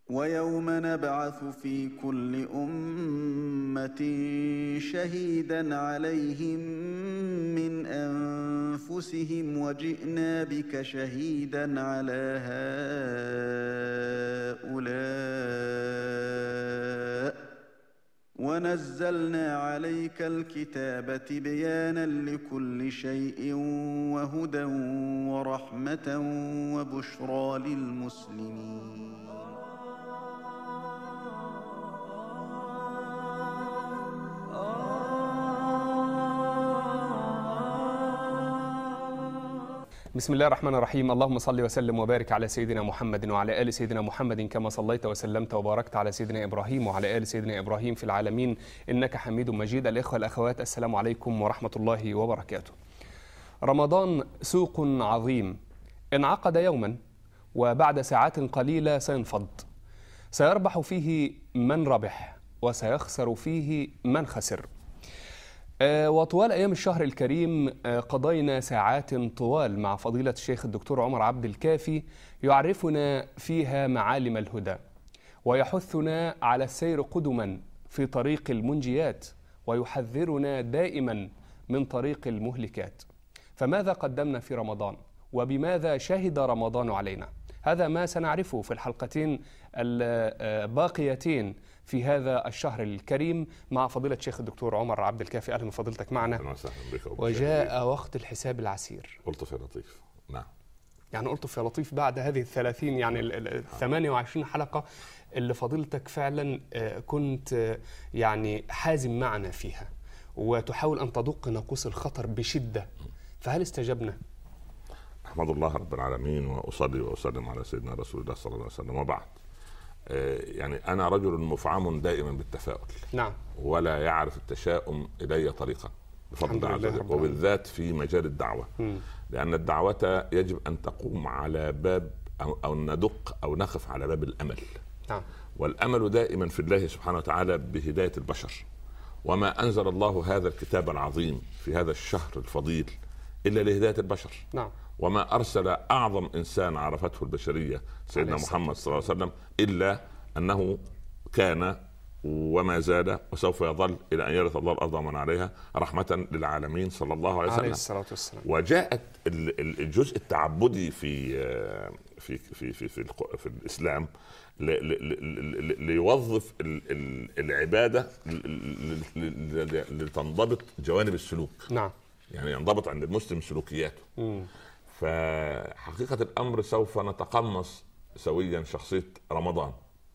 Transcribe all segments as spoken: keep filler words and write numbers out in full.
ويوم نبعث في كل أمة شهيدا عليهم من أنفسهم وجئنا بك شهيدا على هؤلاء ونزلنا عليك الكتاب تبيانا لكل شيء وهدى ورحمة وبشرى للمسلمين. بسم الله الرحمن الرحيم. اللهم صل وسلم وبارك على سيدنا محمد وعلى آل سيدنا محمد كما صليت وسلمت وباركت على سيدنا إبراهيم وعلى آل سيدنا إبراهيم في العالمين إنك حميد مجيد. الإخوة والأخوات، السلام عليكم ورحمة الله وبركاته. رمضان سوق عظيم انعقد يوما وبعد ساعات قليلة سينفض، سيربح فيه من ربح وسيخسر فيه من خسر. وطوال أيام الشهر الكريم قضينا ساعات طوال مع فضيلة الشيخ الدكتور عمر عبد الكافي يعرفنا فيها معالم الهدى ويحثنا على السير قدما في طريق المنجيات ويحذرنا دائما من طريق المهلكات. فماذا قدمنا في رمضان وبماذا شهد رمضان علينا؟ هذا ما سنعرفه في الحلقتين الباقيتين في هذا الشهر الكريم مع فضيلة الشيخ الدكتور عمر عبد الكافي. أهلا بفضيلتك معنا. وجاء وقت الحساب العسير. ألطف يا لطيف. نعم، يعني ألطف يا لطيف بعد هذه الثلاثين يعني الثمانية وعشرين حلقة اللي فضيلتك فعلا كنت يعني حازم معنا فيها وتحاول أن تدق ناقوس الخطر بشدة، فهل استجبنا؟ أحمد الله رب العالمين وأصلي وأسلم على سيدنا رسول الله صلى الله عليه وسلم، وبعد. يعني أنا رجل مفعم دائما بالتفاؤل. نعم. ولا يعرف التشاؤم إلي طريقا بفضل الله عز وجل، وبالذات في مجال الدعوة. م. لأن الدعوة يجب أن تقوم على باب أو, أو ندق أو نقف على باب الأمل. نعم. والأمل دائما في الله سبحانه وتعالى بهداية البشر. وما أنزل الله هذا الكتاب العظيم في هذا الشهر الفضيل إلا لهداية البشر. نعم. وما أرسل أعظم إنسان عرفته البشرية سيدنا محمد صلى الله عليه وسلم إلا أنه كان وما زال وسوف يظل إلى أن يرث الله الأرض ومن عليها رحمة للعالمين صلى الله عليه وسلم عليه الصلاة والسلام. وجاءت الجزء التعبدي في في في في في, في الإسلام ليوظف العبادة لتنضبط جوانب السلوك. نعم. يعني ينضبط عند المسلم سلوكياته. م. فحقيقة الأمر سوف نتقمص سويا شخصية رمضان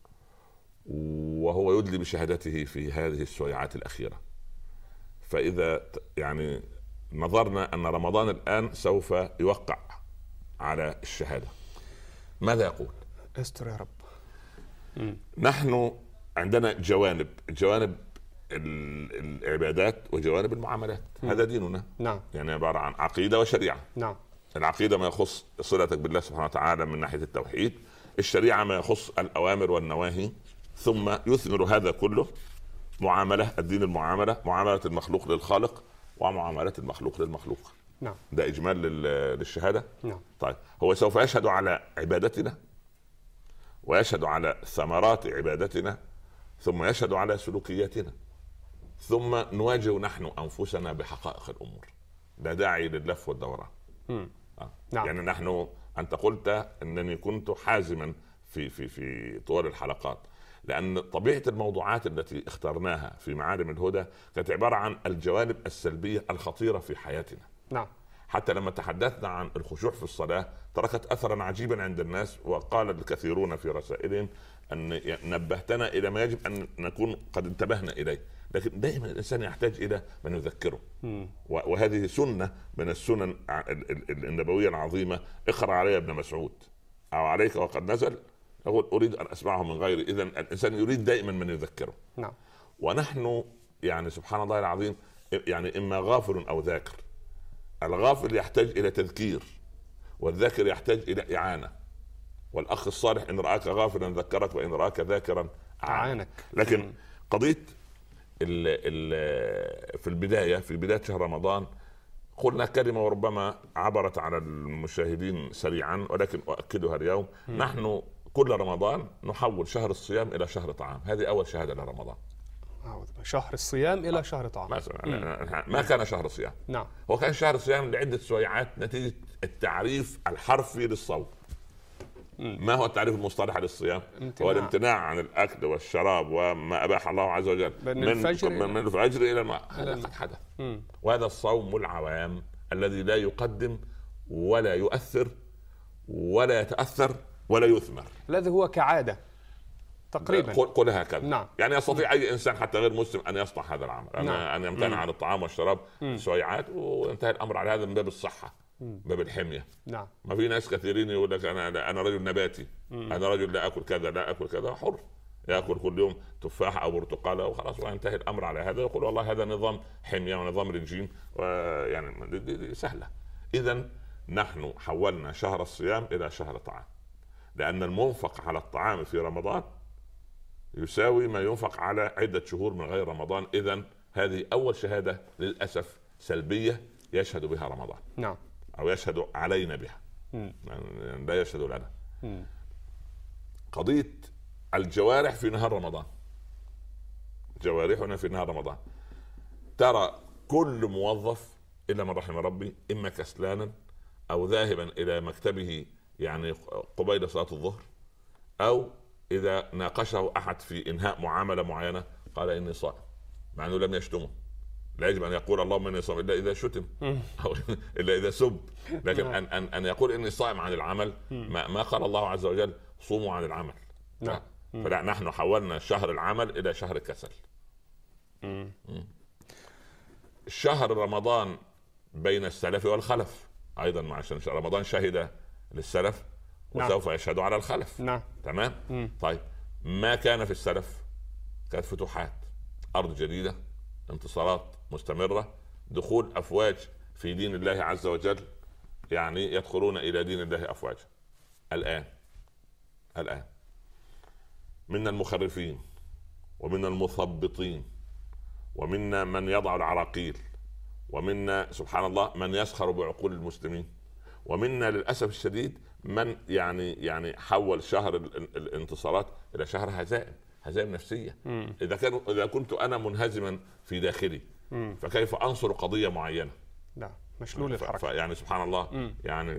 وهو يدلي بشهادته في هذه السويعات الأخيرة. فإذا يعني نظرنا أن رمضان الآن سوف يوقع على الشهادة، ماذا يقول؟ استر يا رب. م. نحن عندنا جوانب جوانب العبادات وجوانب المعاملات. م. هذا ديننا. نعم. يعني عبارة عن عقيدة وشريعة. نعم. العقيدة ما يخص صلتك بالله سبحانه وتعالى من ناحية التوحيد، الشريعة ما يخص الأوامر والنواهي، ثم يثمر هذا كله معاملة الدين، المعاملة معاملة المخلوق للخالق ومعاملة المخلوق للمخلوق. نعم. ده إجمال للشهادة. نعم. طيب هو سوف يشهد على عبادتنا ويشهد على ثمرات عبادتنا ثم يشهد على سلوكياتنا ثم نواجه نحن أنفسنا بحقائق الأمور. لا داعي لللف والدوران. م. آه. نعم. يعني نحن أنت قلت أنني كنت حازما في في في طوال الحلقات، لأن طبيعة الموضوعات التي اخترناها في معالم الهدى كانت عبارة عن الجوانب السلبية الخطيرة في حياتنا. نعم. حتى لما تحدثنا عن الخشوع في الصلاة تركت أثرا عجيبا عند الناس، وقال الكثيرون في رسائلهم أن نبهتنا إلى ما يجب أن نكون قد انتبهنا إليه، لكن دائما الإنسان يحتاج إلى من يذكره. م. وهذه سنة من السنن النبوية العظيمة. اقرأ علي ابن مسعود أو عليك وقد نزل، أقول أريد أن أسمعه من غيري. إذن الإنسان يريد دائما من يذكره. نعم. ونحن يعني سبحان الله العظيم يعني إما غافل أو ذاكر. الغافل يحتاج إلى تذكير والذاكر يحتاج إلى إعانة. والأخ الصالح إن رآك غافلا ذكرك وإن رآك ذاكرا أعانك. لكن قضية ال ال في البداية في بداية شهر رمضان قلنا كلمة وربما عبرت على المشاهدين سريعا ولكن أؤكدها اليوم. م. نحن كل رمضان نحول شهر الصيام الى شهر طعام. هذه اول شهاده لرمضان. شهر الصيام الى شهر طعام مثلا. ما كان شهر الصيام، نعم، هو كان شهر الصيام لعده سويعات نتيجه التعريف الحرفي للصوم. ما هو التعريف المصطلح للصيام؟ امتناع. هو الامتناع عن الاكل والشراب وما اباح الله عز وجل من الفجر من, من الفجر الى الماء. هذا قد حدث، وهذا الصوم العوام الذي لا يقدم ولا يؤثر ولا يتاثر ولا يثمر، الذي هو كعاده تقريبا. قل, قل هكذا. نعم. يعني يستطيع اي انسان حتى غير مسلم ان يصنع هذا العمل، نعم. ان يمتنع عن الطعام والشراب سويعات، وينتهي الامر على هذا من باب الصحه، باب الحميه. نعم. ما في ناس كثيرين يقول لك انا انا رجل نباتي، مم. انا رجل لا اكل كذا لا اكل كذا، حر ياكل كل يوم تفاحه او برتقاله وخلاص، وينتهي الامر على هذا، يقول والله هذا نظام حميه ونظام رجيم، ويعني دي, دي سهله. اذا نحن حولنا شهر الصيام الى شهر طعام، لان المنفق على الطعام في رمضان يساوي ما ينفق على عده شهور من غير رمضان. اذا هذه اول شهاده للاسف سلبيه يشهد بها رمضان، نعم، أو يشهد علينا بها، يعني لا يشهد لنا. مم. قضية الجوارح في نهار رمضان، جوارحنا في نهار رمضان، ترى كل موظف إلا من رحم ربي إما كسلانا أو ذاهبا إلى مكتبه يعني قبيل صلاة الظهر، أو إذا ناقشه أحد في إنهاء معاملة معينة قال إني صائم، مع أنه لم يشتمه. لا يجب ان يقول اللهم اني صائم الا اذا شتم او الا اذا سب، لكن ان ان ان يقول اني صائم عن العمل، ما, ما قال الله عز وجل صوموا عن العمل. نعم. فلا، نحن حولنا شهر العمل الى شهر الكسل. شهر رمضان بين السلف والخلف ايضا، عشان رمضان شهد للسلف وسوف يشهد على الخلف. نعم. تمام. مم. طيب ما كان في السلف؟ كانت فتوحات، ارض جديده، انتصارات مستمرة، دخول أفواج في دين الله عز وجل، يعني يدخلون إلى دين الله أفواجا. الآن الآن من المخرفين ومن المثبطين ومنا من يضع العراقيل، ومنا سبحان الله من يسخر بعقول المسلمين، ومنا للأسف الشديد من يعني يعني حول شهر الانتصارات إلى شهر هزائم، هزائم نفسية. مم. إذا كان إذا كنت أنا منهزما في داخلي، مم. فكيف أنصر قضية معينة؟ لا، مشلول الحركة. يعني سبحان الله. مم. يعني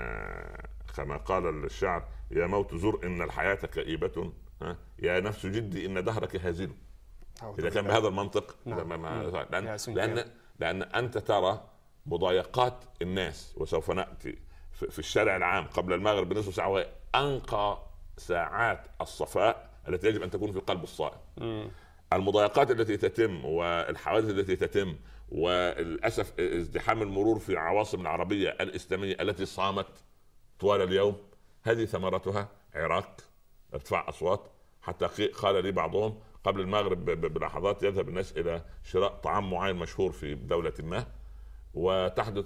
كما قال الشعر: يا موت زر إن الحياة كئيبة، يا نفس جدي إن دهرك هازل. إذا كان بهذا المنطق، نعم. لأن, لأن لأن أنت ترى مضايقات الناس، وسوف نأتي في الشارع العام قبل المغرب بنصف ساعة، وهي أنقى ساعات الصفاء التي يجب أن تكون في قلب الصائم. مم. المضايقات التي تتم والحوادث التي تتم، وللأسف ازدحام المرور في العواصم العربية الإسلامية التي صامت طوال اليوم، هذه ثمرتها عراق، ارتفاع أصوات، حتى قال لي بعضهم قبل المغرب بلحظات يذهب الناس إلى شراء طعام معين مشهور في دولة ما، وتحدث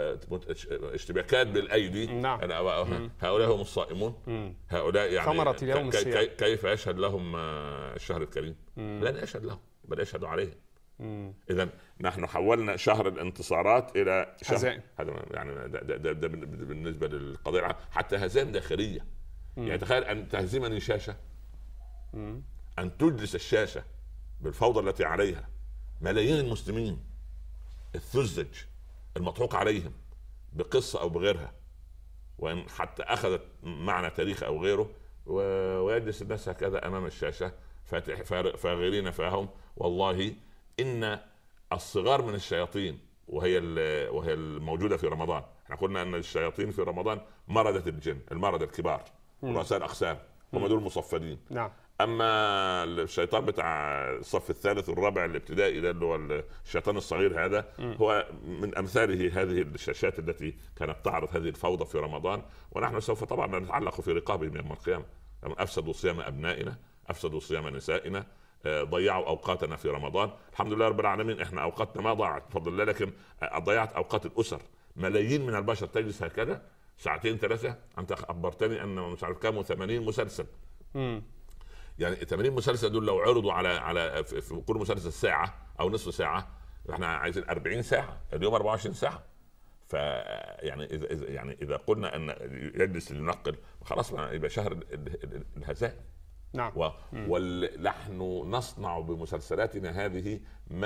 اشتباكات بالايدي. نعم. هؤلاء هم الصائمون. مم. هؤلاء يعني ثمرة اليوم كي كي كيف يشهد لهم الشهر الكريم؟ مم. لن يشهد لهم بل يشهد عليهم. اذا نحن حولنا شهر الانتصارات الى شهر هذا، يعني ده, ده, ده بالنسبه للقضيه العامه، حتى هزائم داخليه. مم. يعني تخيل ان تهزمني شاشه، مم. ان تجلس الشاشه بالفوضى التي عليها ملايين المسلمين الثلج المطروق عليهم بقصة أو بغيرها، وإن حتى أخذت معنى تاريخ أو غيره، ويجلس الناس هكذا أمام الشاشة فاغرين فاهم. والله إن الصغار من الشياطين، وهي وهي الموجودة في رمضان، احنا قلنا أن الشياطين في رمضان مردة الجن، المرضى الكبار، رؤساء الأقسام، هم دول مصفدين. نعم. اما الشيطان بتاع الصف الثالث والرابع الابتدائي ده اللي هو الشيطان الصغير، هذا م. هو من امثاله هذه الشاشات التي كانت تعرض هذه الفوضى في رمضان، ونحن سوف طبعا نتعلق في رقابهم يوم القيامه. افسدوا صيام ابنائنا، افسدوا صيام نسائنا، ضيعوا اوقاتنا في رمضان. الحمد لله رب العالمين احنا اوقاتنا ما ضاعت بفضل الله، لكن ضيعت اوقات الاسر. ملايين من البشر تجلس هكذا ساعتين ثلاثه. انت اخبرتني ان مش عارف كام ثمانين مسلسل. م. يعني ثمانين مسلسل دول لو عرضوا على على في كل مسلسل ساعه او نصف ساعه، احنا عايزين أربعين ساعه، اليوم أربعة وعشرين ساعه. فيعني اذا إذا- يعني اذا قلنا ان يجلس لننقل خلاص يبقى شهر ال- ال- الهزائم. نعم. و... ونحن نصنع بمسلسلاتنا هذه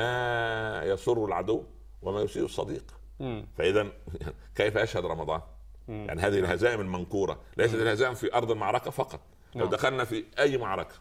ما يسر العدو وما يسيء الصديق. مم. فاذا كيف يشهد رمضان؟ مم. يعني هذه الهزائم المنكوره ليست الهزائم في ارض المعركه فقط. لو نعم. دخلنا في اي معركه،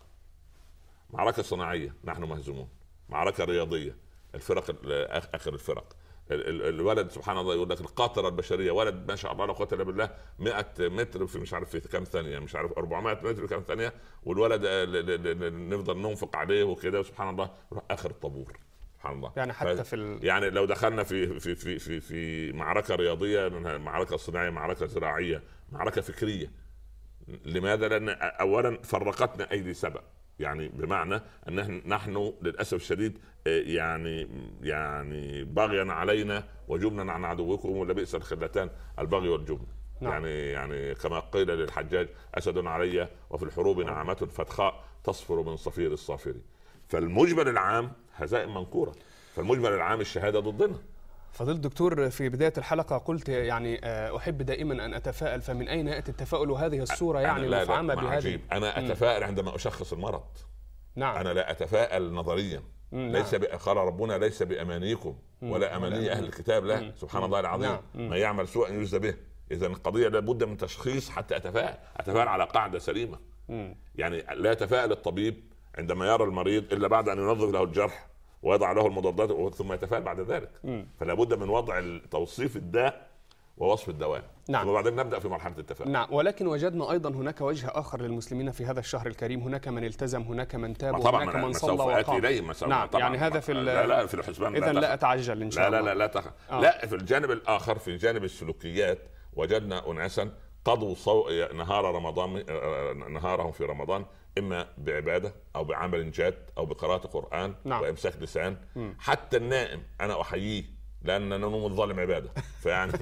معركه صناعيه نحن مهزومون، معركه رياضيه الفرق ال- اخر الفرق، ال- ال- الولد سبحان الله يقول لك القاطره البشريه، ولد ما شاء الله لا قوه الا بالله مئة متر في مش عارف في كم ثانيه، مش عارف أربعمائة متر في كم ثانيه، والولد آه، ل- ل- ل- نفضل ننفق عليه وكده وسبحان الله يروح اخر الطابور. سبحان الله. يعني حتى ف- في ال... يعني لو دخلنا في في في في في معركه رياضيه، منها معركه صناعيه، معركه زراعيه، معركه فكريه. لماذا؟ لان اولا فرقتنا ايدي سبأ، يعني بمعنى ان إحنا- نحن للاسف الشديد آه، يعني يعني بغيا علينا وجبنا عن عدوكم ولبئس الخلتان البغي والجبن. نعم. يعني يعني كما قيل للحجاج اسد علي وفي الحروب نعمه فتخاء تصفر من صفير الصافر. فالمجمل العام هزائم منكوره، فالمجمل العام الشهاده ضدنا. فضيلة الدكتور في بداية الحلقة قلت يعني آه، أحب دائما أن أتفائل، فمن أين يأتي التفاؤل وهذه الصورة يعني لا لا مفعمة ما بهذه؟ عجيب. انا اتفائل عندما اشخص المرض. نعم. انا لا اتفائل نظريا. مم. ليس ب... قال ربنا ليس بامانيكم ولا اماني اهل الكتاب، لا. مم. سبحان الله العظيم. نعم. ما يعمل سوءا يجزى به. اذا القضيه لابد من تشخيص حتى اتفائل، اتفائل على قاعده سليمه. مم. يعني لا يتفائل الطبيب عندما يرى المريض الا بعد ان ينظف له الجرح ويضع له المضادات ثم يتفائل بعد ذلك. مم. فلا بد من وضع توصيف الداء ووصف الدواء. نعم. وبعدين نبدا في مرحله التفاؤل. نعم، ولكن وجدنا أيضا هناك وجه آخر للمسلمين في هذا الشهر الكريم، هناك من التزم، هناك من تاب، طبعا وهناك من من سوف صلى اتي وقام. اليه ما سوف نعم، طبعا. يعني هذا في لا لا في الحسبان. إذا لا تخف. أتعجل إن شاء لا الله. لا لا لا تخف. آه. لا في الجانب الاخر، في جانب السلوكيات وجدنا اناسا قضوا صو... نهار رمضان نهارهم في رمضان اما بعباده او بعمل جاد او بقراءه قران. نعم. وامساك لسان. مم. حتى النائم انا احييه لان نوم الظالم عباده. فيعني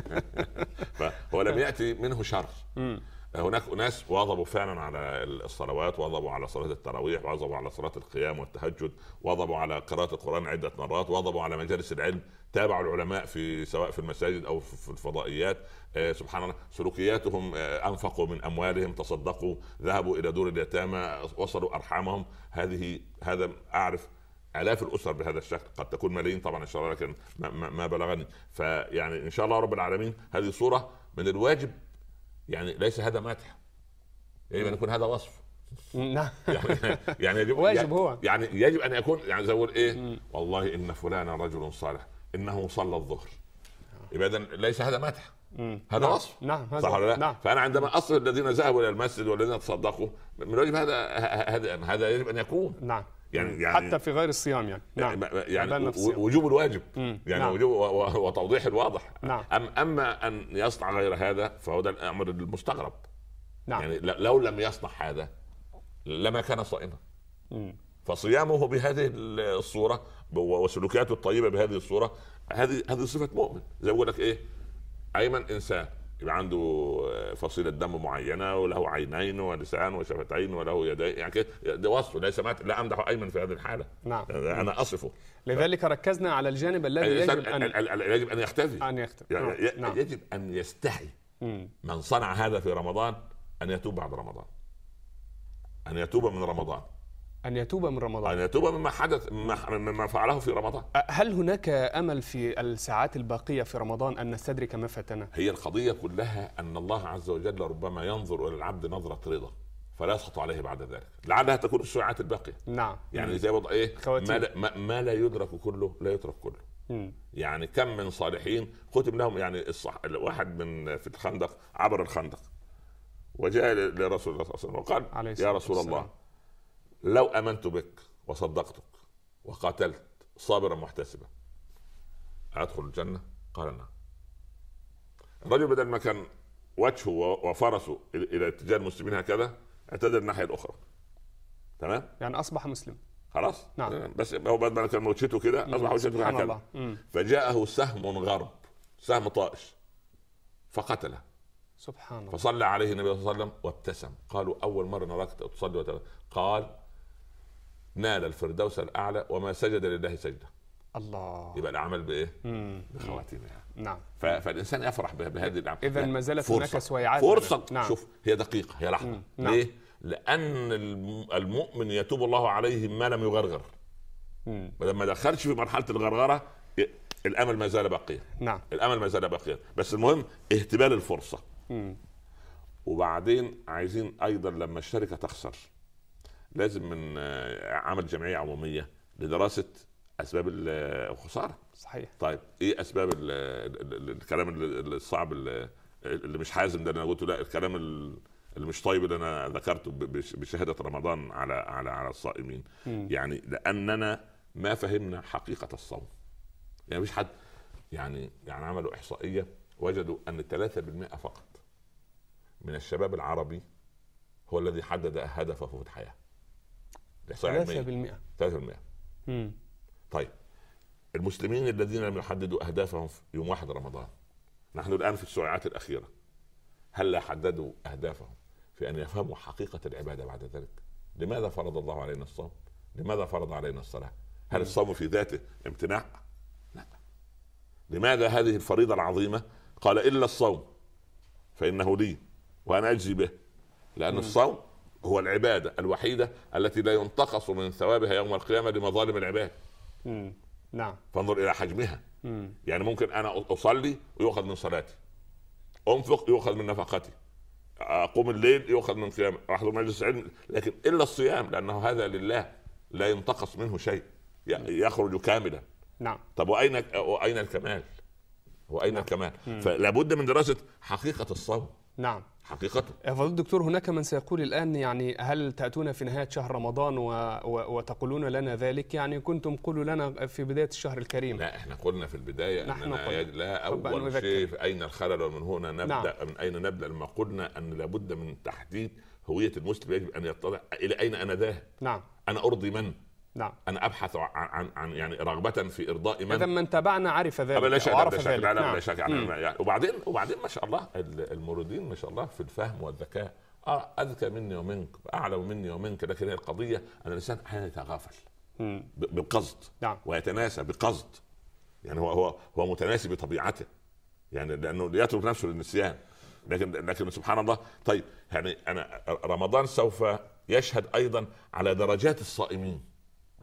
فهو لم ياتي منه شر. مم. هناك ناس واظبوا فعلا على الصلوات، واظبوا على صلاه التراويح، واظبوا على صلاه القيام والتهجد، واظبوا على قراءه القران عده مرات، واظبوا على مجالس العلم، تابعوا العلماء في سواء في المساجد او في الفضائيات. آه سبحان الله، سلوكياتهم آه انفقوا من اموالهم، تصدقوا، ذهبوا الى دور اليتامى، وصلوا ارحامهم. هذه هذا اعرف آلاف الأسر بهذا الشكل، قد تكون ملايين طبعا إن شاء الله، لكن ما, ما, ما بلغني. فيعني إن شاء الله رب العالمين هذه صورة من الواجب، يعني ليس هذا مدح، يجب أن يكون هذا وصف. نعم. يعني يعني يجب واجب هو. يعني يجب أن يكون يعني زي إيه، والله إن فلانا رجل صالح إنه صلى الظهر. يبقى إذن ليس هذا مدح، هذا نعم. وصف. نعم. هذا صح ولا لا؟ نعم. فأنا عندما أصل الذين ذهبوا إلى المسجد والذين تصدقوا من واجب هذا هذا هذا يجب أن يكون. نعم. يعني يعني حتى في غير الصيام يعني. نعم. يعني وجوب الواجب. مم. يعني نعم. وجوب وتوضيح الواضح. نعم. أم اما ان يصنع غير هذا فهو ده الامر المستغرب. نعم. يعني لو لم يصنع هذا لما كان صائما. مم. فصيامه بهذه الصوره وسلوكياته الطيبه بهذه الصوره، هذه هذه صفه مؤمن. زي ما بقول لك ايه، ايمن انسان يبقى عنده فصيلة دم معينة وله عينين ولسان وشفتين وله يدين، يعني كده ده وصفه. ليس لا امدح ايمن في هذه الحالة. نعم. انا اصفه. لذلك ركزنا على الجانب الذي يجب ان يجب ان يختفي. ان يختفي. يعني نعم. يجب ان يستحي من صنع هذا في رمضان ان يتوب بعد رمضان، ان يتوب من رمضان، أن يتوب من رمضان، أن يتوب مما حدث مما فعله في رمضان. هل هناك أمل في الساعات الباقية في رمضان أن نستدرك ما فاتنا؟ هي القضية كلها أن الله عز وجل ربما ينظر إلى العبد نظرة رضا فلا يسخط عليه بعد ذلك، لعلها تكون الساعات الباقية. نعم. يعني زي وضع إيه، ما لا, ما, ما لا يدرك كله لا يترك كله. مم. يعني كم من صالحين ختم لهم، يعني الصح... واحد من في الخندق عبر الخندق وجاء لرسول الله صلى الله عليه وسلم وقال يا رسول الله لو آمنت بك وصدقتك وقاتلت صابرا محتسبا أدخل الجنة؟ قال نعم. الرجل بدل ما كان وجهه وفرسه إلى اتجاه المسلمين هكذا اعتدل الناحية الأخرى. تمام؟ يعني أصبح مسلم خلاص. نعم. بس هو بدل ما كان وجهته كده أصبح وجهته هكذا. فجاءه سهم غرب، سهم طائش، فقتله. سبحان الله. فصلى عليه النبي صلى الله عليه وسلم وابتسم. قالوا أول مرة نراك تصلي وتبتسم. قال نال الفردوس الأعلى وما سجد لله سجدة. الله. يبقى الأعمال بإيه؟ بخواتيمها. نعم. فالإنسان يفرح بهذه الأعمال. إذا ما زالت هناك سويعات. فرصة. نعم. شوف، هي دقيقة، هي لحظة. نعم. ليه؟ لأن المؤمن يتوب الله عليه ما لم يغرغر. لما دخلش في مرحلة الغرغرة الأمل ما زال باقيا. نعم. الأمل ما زال باقيا، بس المهم اهتبال الفرصة. مم. وبعدين عايزين أيضا لما الشركة تخسر لازم من عمل جمعية عمومية لدراسة أسباب الخسارة. صحيح. طيب إيه أسباب الكلام الصعب اللي مش حازم ده اللي أنا قلته؟ لا، الكلام اللي مش طيب اللي أنا ذكرته بشهادة رمضان على على على الصائمين. مم. يعني لأننا ما فهمنا حقيقة الصوم. يعني مش حد يعني يعني عملوا إحصائية وجدوا أن ثلاثة بالمئة فقط من الشباب العربي هو الذي حدد هدفه في الحياة. ثلاثة بالمئة. ثلاثة بالمئة. امم طيب المسلمين الذين لم يحددوا أهدافهم في يوم واحد رمضان، نحن الآن في الساعات الأخيرة، هل لا حددوا أهدافهم في أن يفهموا حقيقة العبادة بعد ذلك؟ لماذا فرض الله علينا الصوم؟ لماذا فرض علينا الصلاة؟ هل الصوم في ذاته امتناع؟ لا. لماذا هذه الفريضة العظيمة قال إلا الصوم فإنه لي وأنا أجزي به؟ لأن الصوم هو العبادة الوحيدة التي لا ينتقص من ثوابها يوم القيامة لمظالم العباد. مم. نعم. فانظر إلى حجمها. مم. يعني ممكن أنا أصلي ويؤخذ من صلاتي، أنفق يؤخذ من نفقتي، أقوم الليل يؤخذ من قيام، أحضر مجلس علم، لكن إلا الصيام لأنه هذا لله لا ينتقص منه شيء، يخرج كاملا. نعم. طب وأين وأين الكمال؟ وأين نعم. الكمال؟ مم. فلا بد من دراسة حقيقة الصوم. نعم. حقيقته. فضيلة الدكتور، هناك من سيقول الآن يعني هل تأتون في نهاية شهر رمضان و... و... وتقولون لنا ذلك؟ يعني كنتم قولوا لنا في بداية الشهر الكريم. لا، احنا قلنا في البداية أننا لا أول شيء أين الخلل ومن هنا نبدأ. نعم. من أين نبدأ؟ لما قلنا أن لابد من تحديد هوية المسلم، يجب أن يطلع إلى أين أنا ذاهب. نعم. أنا أرضي من؟ نعم. أنا أبحث عن, عن, عن يعني رغبة في إرضاء من؟ إذا من تابعنا عرف ذلك. لا شك وعرف ذلك. لا لا شك. يعني وبعدين وبعدين ما شاء الله الموردين ما شاء الله في الفهم والذكاء اه اذكى مني ومنك، اعلم مني ومنك، لكن هي القضية أن الإنسان أحيانا يتغافل بالقصد. نعم. ويتناسى بقصد. يعني هو هو هو متناسي بطبيعته، يعني لأنه يترك نفسه للنسيان. لكن لكن سبحان الله. طيب يعني أنا رمضان سوف يشهد أيضا على درجات الصائمين.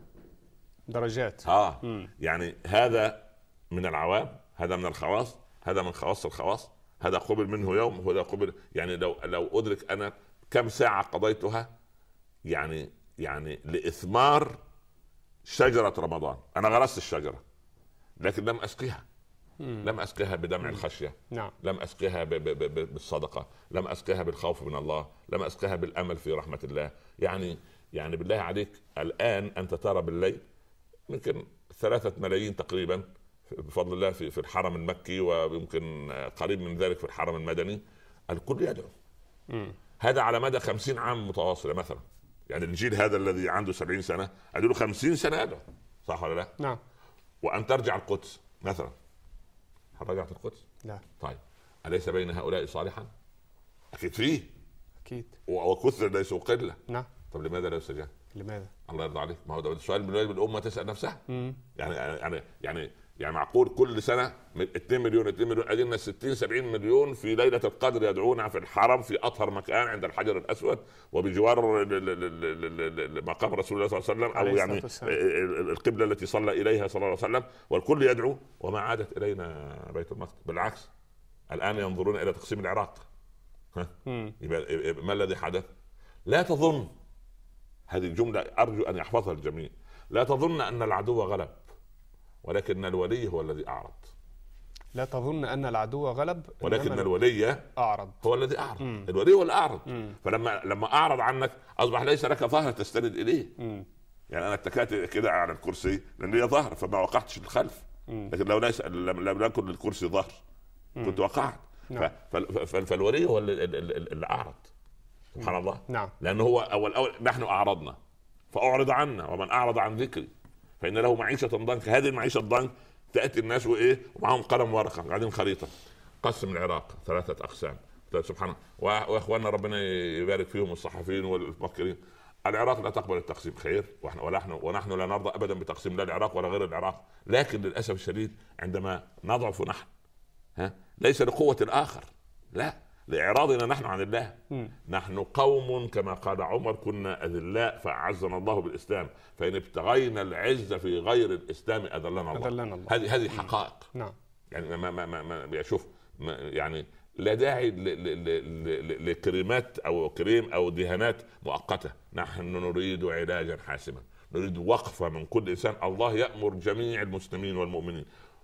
درجات. اه مم. يعني هذا من العوام، هذا من الخواص، هذا من خواص الخواص، هذا قبل منه يوم وهذا قبل. يعني لو لو ادرك انا كم ساعه قضيتها يعني يعني لاثمار شجره رمضان. انا غرست الشجره لكن لم اسقيها. مم. لم اسقيها بدمع مم. الخشيه. نعم. لم اسقيها ب ب ب بالصدقه، لم اسقيها بالخوف من الله، لم اسقيها بالامل في رحمه الله. يعني يعني بالله عليك الان انت ترى بالليل يمكن ثلاثة ملايين تقريبا بفضل الله في في الحرم المكي، ويمكن قريب من ذلك في الحرم المدني. الكل يدعو. مم. هذا على مدى خمسين عام متواصلة مثلا. يعني الجيل هذا الذي عنده سبعين سنة له خمسين سنة يدعو، صح ولا لا؟ نعم. وأن ترجع القدس مثلا، هل رجعت القدس؟ لا. طيب أليس بين هؤلاء صالحا؟ أكيد فيه. أكيد. وكثر ليسوا قلة. نعم. طب لماذا لا يستجاب؟ لماذا؟ الله يرضى عليك. ما هو ده السؤال من واجب الامه تسال نفسها. مم. يعني يعني يعني يعني معقول كل سنه اثنين مليون اثنين مليون ادينا ستين سبعين مليون في ليله القدر يدعون في الحرم في اطهر مكان عند الحجر الاسود وبجوار مقام رسول الله صلى الله عليه وسلم، او يعني القبله التي صلى اليها صلى الله عليه وسلم، والكل يدعو وما عادت الينا بيت المقدس. بالعكس الان ينظرون الى تقسيم العراق. ها؟ يبقى ما الذي حدث؟ لا تظن، هذه الجملة أرجو أن يحفظها الجميع، لا تظن أن العدو غلب ولكن الولي هو الذي أعرض. لا تظن أن العدو غلب ولكن الولي أعرض هو الذي أعرض. مم. الولي هو الأعرض. مم. فلما لما أعرض عنك أصبح ليس لك ظهر تستند إليه. مم. يعني أنا اتكأت كده على الكرسي لأن لي ظهر فما وقعتش للخلف. مم. لكن لو ليس لم يكن للكرسي ظهر كنت وقعت. نعم. فالولي هو اللي أعرض. سبحان الله. نعم. لأنه هو أول أول نحن أعرضنا فأعرض عنا ومن أعرض عن ذكري فإن له معيشة ضنك. هذه المعيشة الضنك تأتي الناس وإيه ومعهم قلم ورقة قاعدين خريطة قسم العراق ثلاثة أقسام. سبحان الله. وإخواننا ربنا يبارك فيهم الصحفيين والمفكرين العراق لا تقبل التقسيم، خير، ونحن ونحن ونحن لا نرضى ابدا بتقسيم لا العراق ولا غير العراق، لكن للاسف الشديد عندما نضعف نحن، ها، ليس لقوة الاخر، لا، لإعراضنا نحن عن الله. م. نحن قوم كما قال عمر كنا أذلاء فأعزنا الله بالإسلام، فإن ابتغينا العزة في غير الإسلام أذلنا الله. أذلنا الله. هذه هذه حقائق. نعم. يعني ما ما ما, ما شوف ما يعني لا داعي لكريمات أو كريم أو دهانات مؤقتة. نحن نريد علاجا حاسما، نريد وقفة من كل إنسان. الله يأمر جميع المسلمين والمؤمنين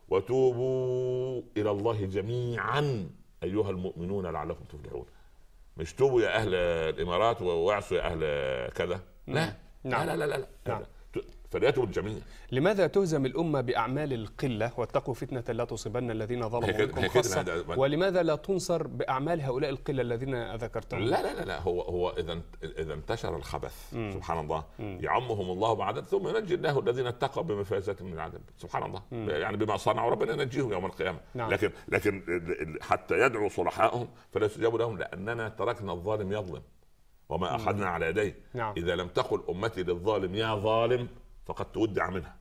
وتوبوا إلى الله جميعا أيها المؤمنون لعلكم تفلحون. مش توبوا يا أهل الإمارات ووعسوا يا أهل كذا، لا. نعم. لا لا لا لا, نعم. فليتوب الجميع. لماذا تهزم الأمة بأعمال القلة واتقوا فتنة لا تصيبن الذين ظلموا منكم خاصة، ولماذا لا تنصر بأعمال هؤلاء القلة الذين ذكرتهم؟ لا لا لا, لا. هو هو إذا إذا انتشر الخبث مم. سبحان الله مم. يعمهم الله بعد ثم ينجي الله الذين اتقوا بمفازة من العذاب سبحان الله. مم. يعني بما صنعوا ربنا ينجيهم يوم القيامة. نعم. لكن لكن حتى يدعو صلحائهم فلا يستجاب لهم لأننا تركنا الظالم يظلم وما أخذنا على يديه. نعم. إذا لم تقل أمتي للظالم يا ظالم فقد تودع منها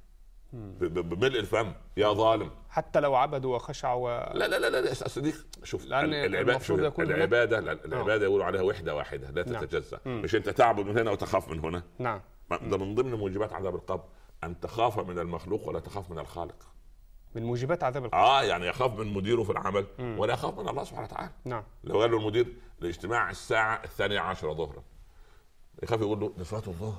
بملء الفم يا ظالم، حتى لو عبدوا وخشعوا و... لا لا لا لا صديق. شوف العبادة شوف العبادة العبادة يقولوا عليها وحدة واحدة لا تتجزأ. نعم. مش انت تعبد من هنا وتخاف من هنا. نعم. ده من ضمن موجبات عذاب القبر ان تخاف من المخلوق ولا تخاف من الخالق. من موجبات عذاب القبر اه يعني يخاف من مديره في العمل مم. ولا يخاف من الله سبحانه وتعالى. نعم. لو قال له المدير الاجتماع الساعة الثانية عشرة ظهرا يخاف يقول له لصلاة الظهر.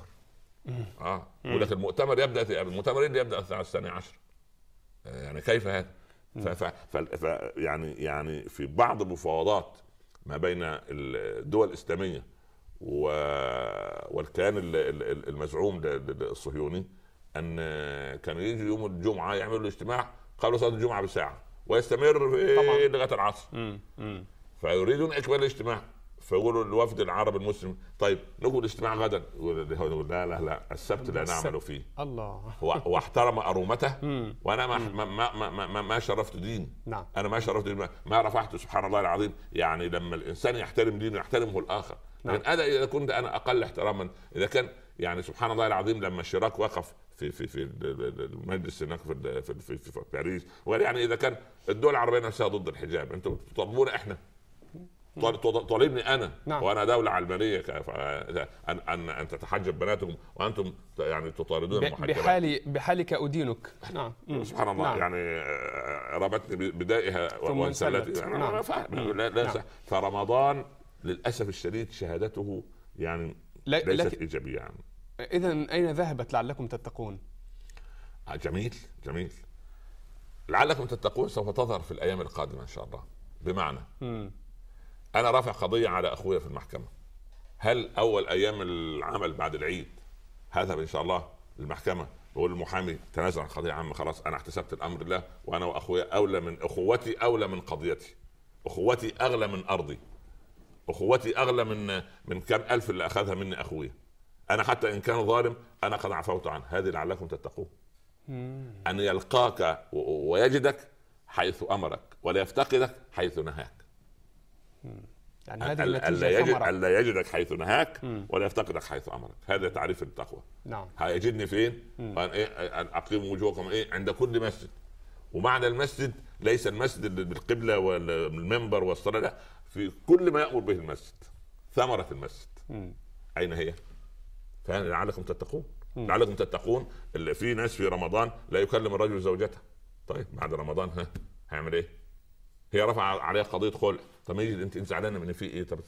اه ولكن المؤتمر يبدا المؤتمر اللي يبدا الساعه الثانية عشر، يعني كيف هذا؟ ف... ف... ف... يعني يعني في بعض المفاوضات ما بين الدول الاسلاميه و... والكيان المزعوم الصهيوني ان كانوا يجي يوم الجمعه يعملوا الاجتماع قبل صلاه الجمعه بساعه ويستمر لغايه العصر. فيريدون اكمال الاجتماع فيقولوا الوفد العربي المسلم طيب نقول الاجتماع غدا، يقول لا لا لا السبت لا نعمل فيه. الله. واحترم أرومته وانا ما ما ما ما, ما, ما شرفت دين. نعم. انا ما شرفت دين ما رفعت سبحان الله العظيم. يعني لما الانسان يحترم دينه يحترمه الاخر. نعم. لكن انا اذا كنت انا اقل احتراما اذا كان يعني سبحان الله العظيم لما الشراك وقف في في في المجلس هناك في في, في, في, في باريس وقال يعني اذا كان الدول العربيه نفسها ضد الحجاب انتم تطالبون احنا طالبني انا. نعم. وانا دوله علمانيه ان ان ان تتحجب بناتكم وانتم يعني تطاردون المحجبات. بحالي بحالك ادينك. نعم. سبحان الله. نعم. يعني ربتني بدائها وانسلت. يعني نعم. لا لا نعم. فرمضان للاسف الشديد شهادته يعني ليست لك... ايجابيه. يعني اذا اين ذهبت لعلكم تتقون؟ جميل جميل. لعلكم تتقون سوف تظهر في الايام القادمه ان شاء الله. بمعنى م. أنا رافع قضية على أخويا في المحكمة. هل أول أيام العمل بعد العيد هذهب إن شاء الله للمحكمة بقول المحامي تنازل عن قضية عامة خلاص أنا احتسبت الأمر الله وأنا وأخويا أولى من أخوتي أولى من قضيتي، أخوتي أغلى من أرضي، أخوتي أغلى من من كم ألف اللي أخذها مني أخويا. أنا حتى إن كان ظالم أنا قد عفوت عنه. هذه لعلكم تتقون. أن يلقاك ويجدك حيث أمرك ولا يفتقدك حيث نهاك. يعني هذه النتيجة يجد ألا يجدك حيث نهاك مم. ولا يفتقدك حيث أمرك. هذا تعريف التقوى. نعم. هيجدني فين؟ أن إيه أن أقيم وجوهكم إيه عند كل مسجد. ومعنى المسجد ليس المسجد بالقبلة والمنبر والصلاة، لا، في كل ما يأمر به المسجد. ثمرة المسجد مم. أين هي؟ فلعلكم تتقون. مم. لعلكم تتقون. اللي في ناس في رمضان لا يكلم الرجل زوجته. طيب بعد رمضان ها هيعمل إيه؟ هي رفع عليها قضيه خلع. طب يجي انت انت زعلانه من في ايه؟ طب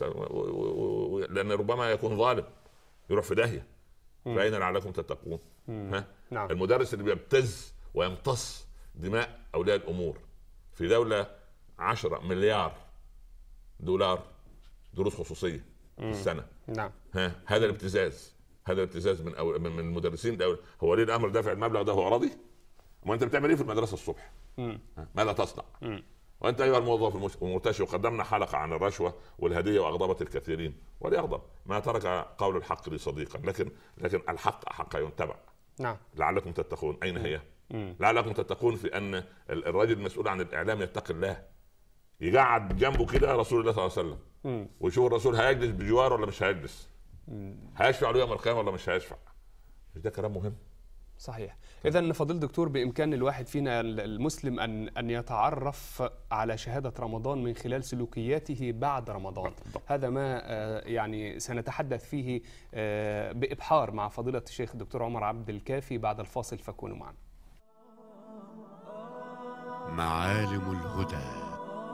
لان ربما يكون ظالم يروح في داهيه. فاين لعلكم تتقون؟ ها؟ نعم. المدرس اللي بيبتز ويمتص دماء اولياء الامور في دوله عشرة مليار دولار دروس خصوصيه في السنه. نعم. ها هذا الابتزاز هذا الابتزاز من أو من المدرسين دولة. هو ليه الامر دافع المبلغ ده هو راضي؟ وانت بتعمل ايه في المدرسه الصبح؟ ماذا تصنع؟ مم. وانت ايها الموظف المرتشي وقدمنا حلقه عن الرشوه والهديه واغضبت الكثيرين وليغضب ما ترك قول الحق لي صديقا لكن لكن الحق حق يتبع. نعم. لعلكم تتقون. اين هي؟ مم. لعلكم تتقون في ان الرجل المسؤول عن الاعلام يتقي الله يقعد جنبه كده رسول الله صلى الله عليه وسلم ويشوف الرسول هيجلس بجواره ولا مش هيجلس. هيشفع له يوم القيامه ولا مش هيشفع؟ مش ده كلام مهم؟ صحيح. إذا فضيلة دكتور، بإمكان الواحد فينا المسلم أن أن يتعرف على شهادة رمضان من خلال سلوكياته بعد رمضان. هذا ما يعني سنتحدث فيه بإبحار مع فضيلة الشيخ الدكتور عمر عبد الكافي بعد الفاصل، فكونوا معنا. معالم الهدى.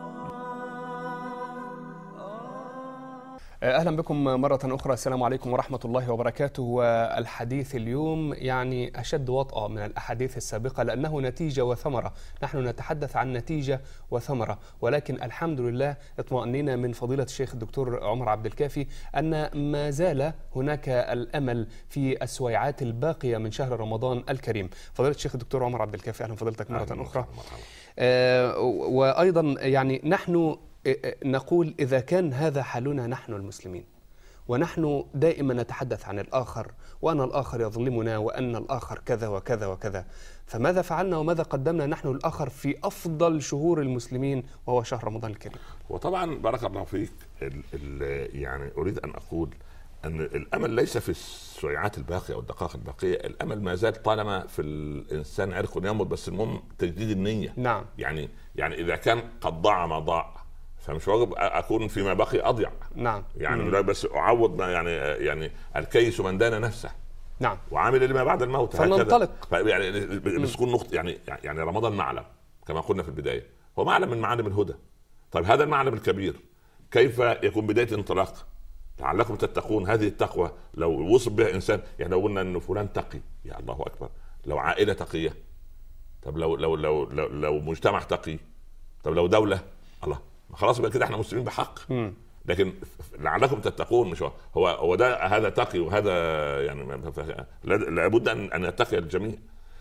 أهلا بكم مرة أخرى. السلام عليكم ورحمة الله وبركاته. والحديث اليوم يعني أشد وطأة من الأحاديث السابقة، لأنه نتيجة وثمرة. نحن نتحدث عن نتيجة وثمرة، ولكن الحمد لله اطمأنينا من فضيلة الشيخ الدكتور عمر عبد الكافي أن ما زال هناك الأمل في السويعات الباقية من شهر رمضان الكريم. فضيلة الشيخ الدكتور عمر عبد الكافي، أهلا فضيلتك مرة أخرى. آه وأيضا يعني نحن نقول إذا كان هذا حالنا نحن المسلمين، ونحن دائما نتحدث عن الآخر، وأن الآخر يظلمنا، وأن الآخر كذا وكذا وكذا، فماذا فعلنا وماذا قدمنا نحن الآخر في أفضل شهور المسلمين وهو شهر رمضان الكريم؟ وطبعا بارك الله فيك، ال ال يعني أريد أن أقول أن الأمل ليس في السويعات الباقية أو الدقائق الباقية، الأمل ما زال طالما في الإنسان عرق ينبض، بس المهم تجديد النية. نعم. يعني يعني إذا كان قد ضاع ما ضاع، فمش واجب اكون فيما بقي اضيع. نعم. يعني مم. بس اعوض يعني يعني الكيس من دان نفسه. نعم. وعامل لما بعد الموت. فننطلق. يعني بس تكون نقطه، يعني يعني رمضان معلم كما قلنا في البدايه، هو معلم من معالم الهدى. طيب هذا المعلم الكبير كيف يكون بدايه انطلاق؟ لعلكم تتقون. هذه التقوى لو وصف بها انسان، يعني لو قلنا ان فلان تقي، يا الله اكبر، لو عائله تقيه، طب لو لو لو لو, لو مجتمع تقي، طب لو دوله، الله، خلاص بقى كده احنا مسلمين بحق. مم. لكن لعلكم تتقون مش هو هو ده، هذا تقي وهذا يعني لابد ان ان يتقي الجميع.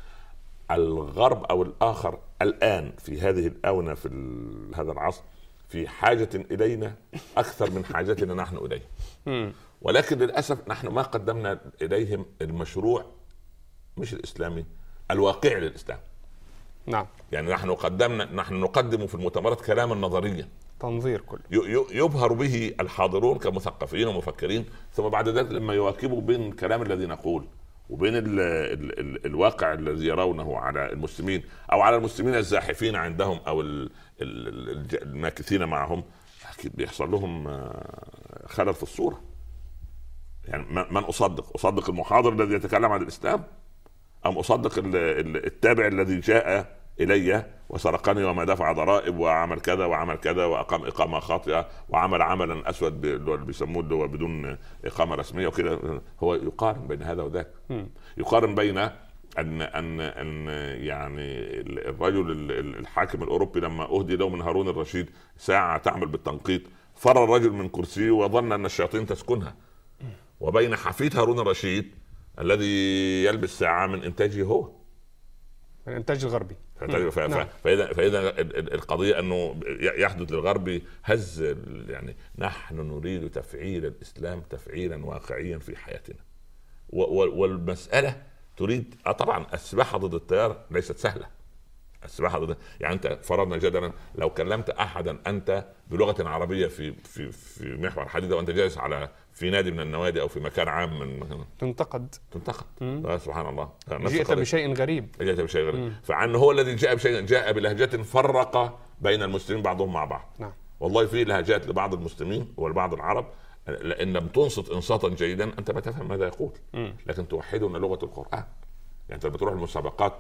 الغرب او الاخر الان في هذه الاونه في هذا العصر في حاجه الينا اكثر من حاجتنا نحن اليه. مم. ولكن للاسف نحن ما قدمنا اليهم المشروع، مش الاسلامي، الواقعي للاسلام. نعم. يعني نحن قدمنا نحن نقدم في المؤتمرات كلاما نظريا، تنظير كله يبهر به الحاضرون كمثقفين ومفكرين، ثم بعد ذلك لما يواكبوا بين الكلام الذي نقول وبين ال ال ال الواقع الذي يرونه على المسلمين او على المسلمين الزاحفين عندهم او ال ال الماكثين معهم، اكيد بيحصل لهم خلل في الصوره. يعني من اصدق؟ اصدق المحاضر الذي يتكلم عن الاسلام، ام اصدق التابع الذي جاء الي وسرقني وما دفع ضرائب وعمل كذا وعمل كذا واقام اقامه خاطئه وعمل عملا اسود اللي بيسموه اللي هو بدون اقامه رسميه وكذا؟ هو يقارن بين هذا وذاك، يقارن بين ان ان ان يعني الرجل الحاكم الاوروبي لما اهدي له من هارون الرشيد ساعه تعمل بالتنقيط، فر الرجل من كرسيه وظن ان الشياطين تسكنها، وبين حفيد هارون الرشيد الذي يلبس ساعه من انتاجه هو، من انتاج الغربي. فاذا فاذا القضيه انه يحدث للغرب هز. يعني نحن نريد تفعيل الاسلام تفعيلا واقعيا في حياتنا، والمساله تريد طبعا السباحه ضد التيار ليست سهله. السباحه ضد، يعني انت فرضنا جدلا لو كلمت احدا انت بلغه عربيه في في في محور حديده وانت جالس على في نادي من النوادي او في مكان عام من تنتقد تنتقد سبحان الله. جئت بشيء غريب جئت بشيء غريب فعنه هو الذي جاء بشيء، جاء بلهجة فرق بين المسلمين بعضهم مع بعض. نعم. والله في لهجات لبعض المسلمين ولبعض العرب لان لم تنصت انصاتا جيدا انت ما تفهم ماذا يقول. مم. لكن توحدنا لغه القران. يعني انت بتروح المسابقات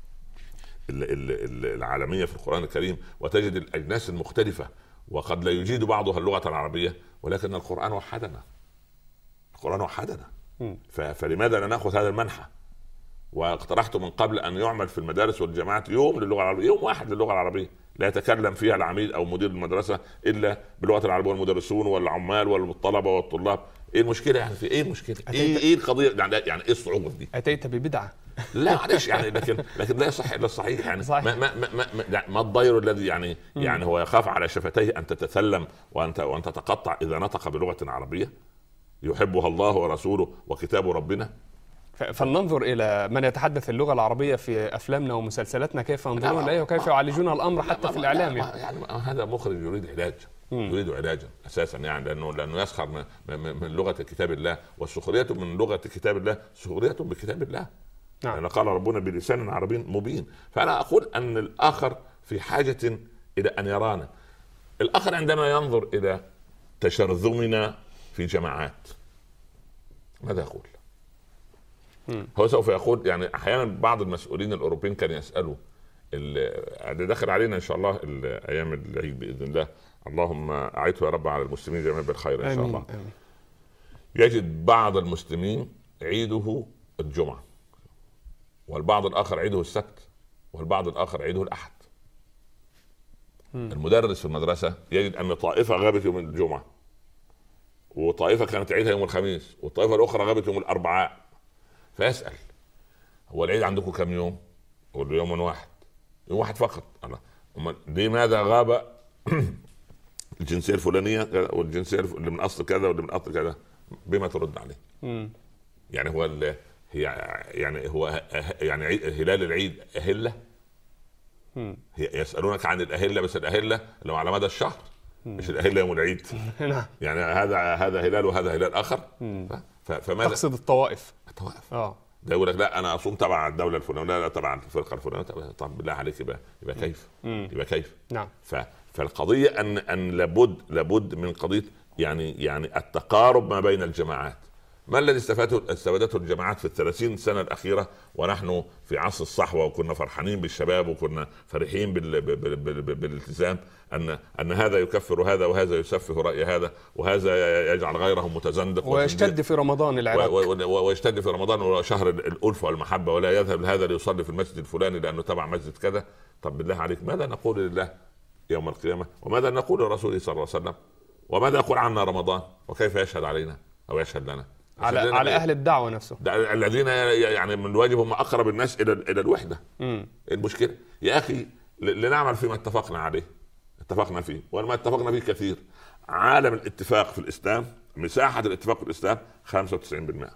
العالميه في القران الكريم وتجد الاجناس المختلفه وقد لا يجيد بعضها اللغه العربيه، ولكن القران وحدنا. القرآن وحدنا. فلماذا لا نأخذ هذا المنحى؟ واقترحت من قبل أن يعمل في المدارس والجامعات يوم للغة العربية، يوم واحد للغة العربية لا يتكلم فيها العميد أو مدير المدرسة إلا باللغة العربية، والمدرسون والعمال والطلبة والطلاب. إيه المشكلة يعني؟ في إيه المشكلة؟ إيه إيه القضية؟ يعني يعني إيه الصعوبة دي؟ أتيت ببدعة. لا معلش يعني، لكن لكن لا يصح إلا الصحيح. يعني صحيح. ما ما ما ما, ما الضير الذي يعني م. يعني هو يخاف على شفتيه أن تتثلم وأنت وأن تتقطع إذا نطق بلغة عربية يحبها الله ورسوله وكتاب ربنا. فلننظر إلى من يتحدث اللغة العربية في أفلامنا ومسلسلاتنا كيف ينظرون إليه وكيف يعالجون الأمر حتى في الإعلام. يعني, يعني هذا مخرج يريد علاج، يريد علاجا اساسا، يعني لانه لانه يسخر من, من لغه كتاب الله، والسخريه من لغه كتاب الله سخريه بكتاب الله. نعم. يعني قال ربنا بلسان عربي مبين. فانا اقول ان الاخر في حاجه الى ان يرانا. الاخر عندما ينظر الى تشرذمنا في جماعات ماذا يقول؟ م. هو سوف يقول، يعني احيانا بعض المسؤولين الاوروبيين كانوا يسالوا اللي داخل علينا ان شاء الله الايام العيد باذن الله، اللهم اعيته يا رب على المسلمين جميعا بالخير ان شاء الله. آمين. يجد بعض المسلمين عيده الجمعه، والبعض الاخر عيده السبت، والبعض الاخر عيده الاحد. م. المدرس في المدرسه يجد ان طائفه غابت يوم الجمعه، وطائفه كانت عيدها يوم الخميس، والطائفه الاخرى غابت يوم الاربعاء. فيسال هو العيد عندكم كم يوم؟ يقول له يوم واحد. يوم واحد فقط. لماذا غاب الجنسيه الفلانيه والجنسيه اللي من اصل كذا واللي من اصل كذا؟ بما ترد عليه؟ مم. يعني هو هي يعني هو يعني هلال العيد اهله؟ مم. يسالونك عن الاهله، بس الاهله لو على مدى الشهر، مش الاهله يوم العيد. يعني هذا هذا هلال وهذا هلال اخر. فماذا تقصد؟ الطوائف. الطوائف اه ده يقول لك لا انا اصوم تبع الدوله الفلانيه، لا تبع الفرقه الفلانيه. طب بالله عليك يبقى يبقى كيف؟ يبقى كيف؟ نعم. فالقضيه ان ان لابد لابد من قضيه يعني يعني التقارب ما بين الجماعات. ما الذي استفادته استفادته الجماعات في الثلاثين سنه الاخيره ونحن في عصر الصحوه، وكنا فرحانين بالشباب وكنا فرحين بال... بال... بال... بالالتزام، ان ان هذا يكفر هذا وهذا يسفه راي هذا وهذا يجعل غيره متزندق، ويشتد في رمضان العراق، و... و... ويشتد في رمضان وشهر الالفه والمحبه، ولا يذهب هذا ليصلي في المسجد الفلاني لانه تبع مسجد كذا. طب بالله عليك ماذا نقول لله يوم القيامه؟ وماذا نقول لرسوله صلى الله عليه وسلم؟ وماذا يقول عنا رمضان؟ وكيف يشهد علينا او يشهد لنا؟ على على اهل الدعوه نفسه الذين يعني من واجبهم اقرب الناس الى الى الوحده. مم. المشكله يا اخي لنعمل فيما اتفقنا عليه، اتفقنا فيه وما اتفقنا فيه كثير. عالم الاتفاق في الاسلام، مساحه الاتفاق في الاسلام خمسة وتسعين بالمئة.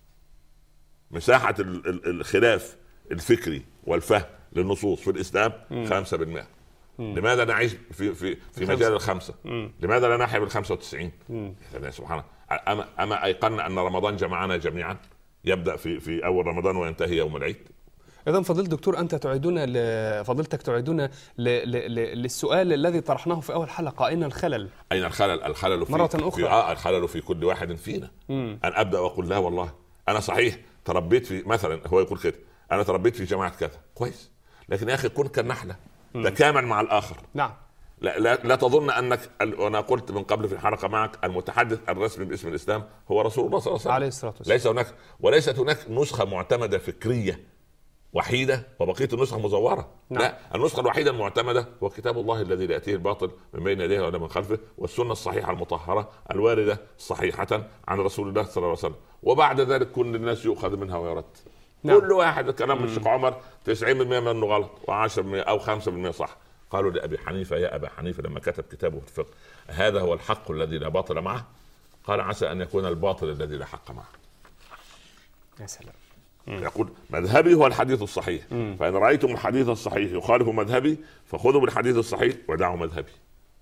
مساحه الخلاف الفكري والفهم للنصوص في الاسلام خمسة بالمئة. لماذا نعيش في في في مجال الخمسه؟ مم. لماذا لا نحيا بالخمسة وتسعين؟ سبحان الله. أما, أما أيقنا أن رمضان جمعنا جميعا، يبدأ في في أول رمضان وينتهي يوم العيد. إذن فضيلة الدكتور أنت تعيدنا فضيلتك تعيدنا للسؤال الذي طرحناه في أول حلقة: أين الخلل؟ أين الخلل؟ الخلل في مرة أخرى في آه الخلل في كل واحد فينا. مم. أن أبدأ وأقول لا والله أنا صحيح تربيت في مثلا، هو يقول كده أنا تربيت في جماعة كذا كويس، لكن يا أخي كن كالنحلة تكامل مع الآخر. نعم. لا, لا, لا تظن انك، وانا قلت من قبل في الحلقه معك، المتحدث الرسمي باسم الاسلام هو رسول الله صلى الله عليه وسلم. ليس هناك وليست هناك نسخه معتمده فكريه وحيده وبقيه النسخ مزوره. نعم. لا، النسخه الوحيده المعتمده هو كتاب الله الذي لا ياتيه الباطل من بين يديه ولا من خلفه، والسنه الصحيحه المطهره الوارده صحيحه عن رسول الله صلى الله عليه وسلم، وبعد ذلك كل الناس يؤخذ منها ويرد. نعم. كل واحد كلام الشيخ عمر تسعين بالمئة منه غلط وعشرة بالمئة او خمسة بالمئة صح. قالوا لأبي حنيفة: يا أبا حنيفة لما كتب كتابه في الفقه، هذا هو الحق الذي لا باطل معه؟ قال: عسى أن يكون الباطل الذي لا حق معه. يا سلام. يقول: مذهبي هو الحديث الصحيح، مم. فإن رأيتم الحديث الصحيح يخالف مذهبي فخذوا بالحديث الصحيح ودعوا مذهبي.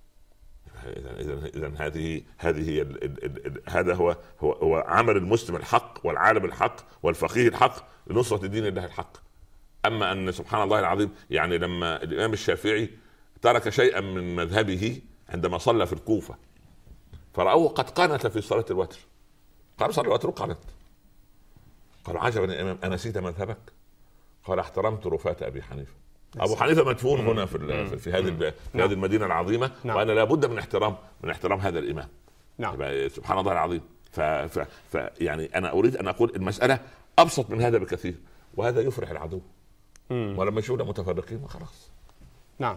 إذا إذا هذه هذه هي ال ال ال ال هذا هو هو هو عمل المسلم الحق والعالم الحق والفقيه الحق لنصرة دين الله الحق. أما أن سبحان الله العظيم، يعني لما الإمام الشافعي ترك شيئا من مذهبه عندما صلى في الكوفة فرأوه قد قانت في صلاة الوتر، قال: صلى الوتر وقانت. قال: عجبا يا إمام أنسيت مذهبك؟ قال: احترمت رفاة أبي حنيفة. أبو حنيفة مدفون هنا في في هذه في هذه المدينة العظيمة، وأنا لابد من احترام من احترام هذا الإمام. نعم. سبحان الله العظيم. ف ف ف يعني أنا أريد أن أقول المسألة أبسط من هذا بكثير، وهذا يفرح العدو. مم. ولما يشوفنا متفرقين خلاص. نعم.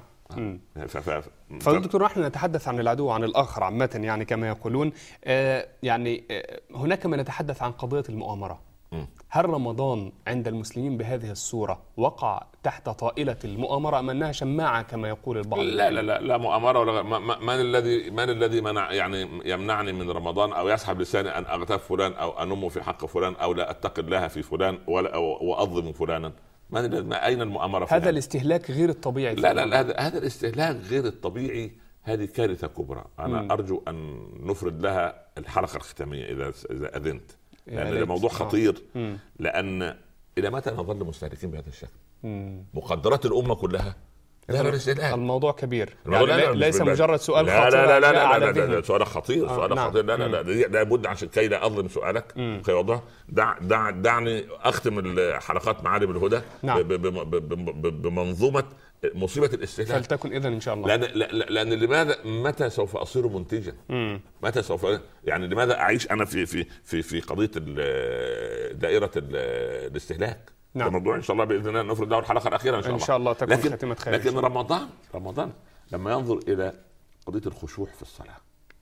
فضل دكتور، نحن نتحدث عن العدو وعن الآخر عامة، يعني كما يقولون. آه يعني آه هناك ما نتحدث عن قضية المؤامرة. مم. هل رمضان عند المسلمين بهذه الصورة وقع تحت طائلة المؤامرة أم أنها شماعة كما يقول البعض؟ لا لا لا, لا مؤامرة ولا. من الذي من الذي منع يعني يمنعني من رمضان أو يسحب لساني أن أغتاب فلان أو أنم في حق فلان أو لا أتقي الله في فلان ولا وأظلم فلانا؟ ما أين المؤامرة؟ هذا الاستهلاك غير الطبيعي. لا لا, لا هذا هذا الاستهلاك غير الطبيعي هذه كارثه كبرى. انا مم. ارجو ان نفرد لها الحلقه الختاميه اذا اذا اذنت، لان ريت. الموضوع خطير. آه. لان الى متى نظل مستهلكين بهذا الشكل؟ مم. مقدرات الامه كلها لا لا الموضوع كبير، الموضوع يعني لا لا ليس مجرد سؤال لا خاطر. لا لا لا, لا, لا, لا, لا, لا سؤال خطير. آه سؤال نعم. خطير. لا لا لا لابد عشان كي لا اظلم سؤالك كي وضع دع دع دعني اختم الحلقات معالم الهدى نعم. بمنظومه مصيبه الاستهلاك. فلتكن اذا ان شاء الله. لان لان لماذا متى سوف اصير منتجا؟ مم. متى سوف يعني لماذا اعيش انا في في في في قضيه دائره الاستهلاك؟ نعم. الموضوع ان شاء الله باذن الله نفرد له الحلقه الاخيره ان شاء ان الله. شاء الله تكون لكن خاتمه خير. لكن رمضان رمضان لما ينظر الى قضيه الخشوع في الصلاه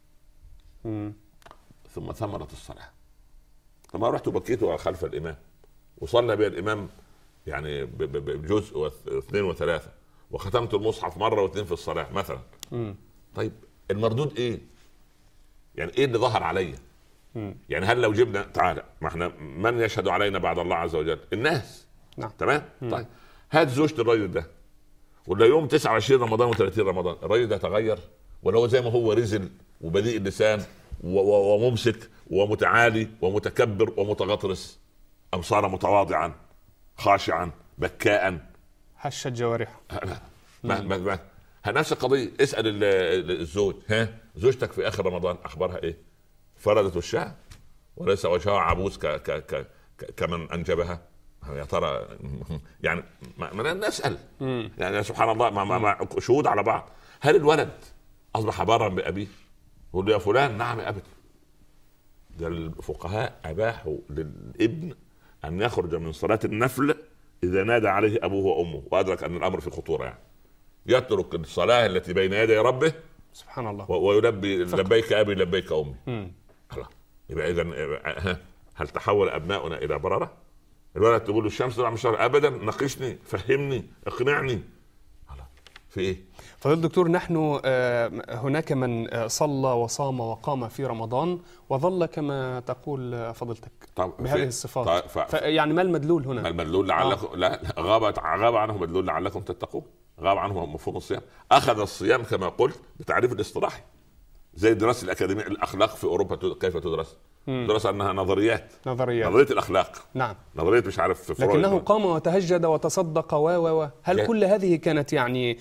مم. ثم ثمره الصلاه، لما رحت بكيت خلف الامام وصلى بي الامام يعني بجزء واثنين وثلاثه وختمت المصحف مره واثنين في الصلاه مثلا. مم. طيب المردود ايه؟ يعني ايه اللي ظهر عليا؟ يعني هل لو جبنا تعالى ما احنا من يشهد علينا بعد الله عز وجل؟ الناس. نعم. تمام. طيب هات زوجة الراجل ده ولا يوم تسعة وعشرين رمضان وثلاثين رمضان الراجل ده تغير ولا هو زي ما هو رزل وبذيء اللسان وممسك ومتعالي ومتكبر ومتغطرس، ام صار متواضعا خاشعا بكاء هشت جوارحه؟ ما ما ما نفس القضيه. اسال الزوج، ها زوجتك في اخر رمضان اخبارها ايه؟ فردت وشها وليس وجهها عبوس ك ك ك كمن انجبها؟ يا ترى يعني ما, ما نسال يعني سبحان الله ما, ما, ما شهود على بعض. هل الولد اصبح بارا بابيه؟ يقول له يا فلان نعم يا ابت. ده الفقهاء اباحوا للابن ان يخرج من صلاه النفل اذا نادى عليه ابوه وامه وادرك ان الامر في خطوره، يعني يترك الصلاه التي بين يدي ربه سبحان الله ويلبي فقط. لبيك ابي لبيك امي. خلاص يبقى اذا هل تحول ابناؤنا الى برره؟ الولد تقول له الشمس طلع من الشهر ابدا، ناقشني فهمني اقنعني في ايه؟ فضيلة الدكتور، نحن هناك من صلى وصام وقام في رمضان وظل كما تقول فضيلتك بهذه الصفات. طيب ف... ف... يعني ما المدلول هنا؟ ما المدلول لعلكم آه. لا غاب غاب عنه مدلول لعلكم تتقون، غاب عنه مفهوم الصيام. اخذ الصيام كما قلت بتعريف الاصطلاحي زي دراسه الاكاديميه الاخلاق في اوروبا. كيف تدرس؟ درس انها نظريات نظريات نظريه الاخلاق. نعم. نظريه مش عارف في فرويد، لكنه قام وتهجد وتصدق و و هل جاء. كل هذه كانت يعني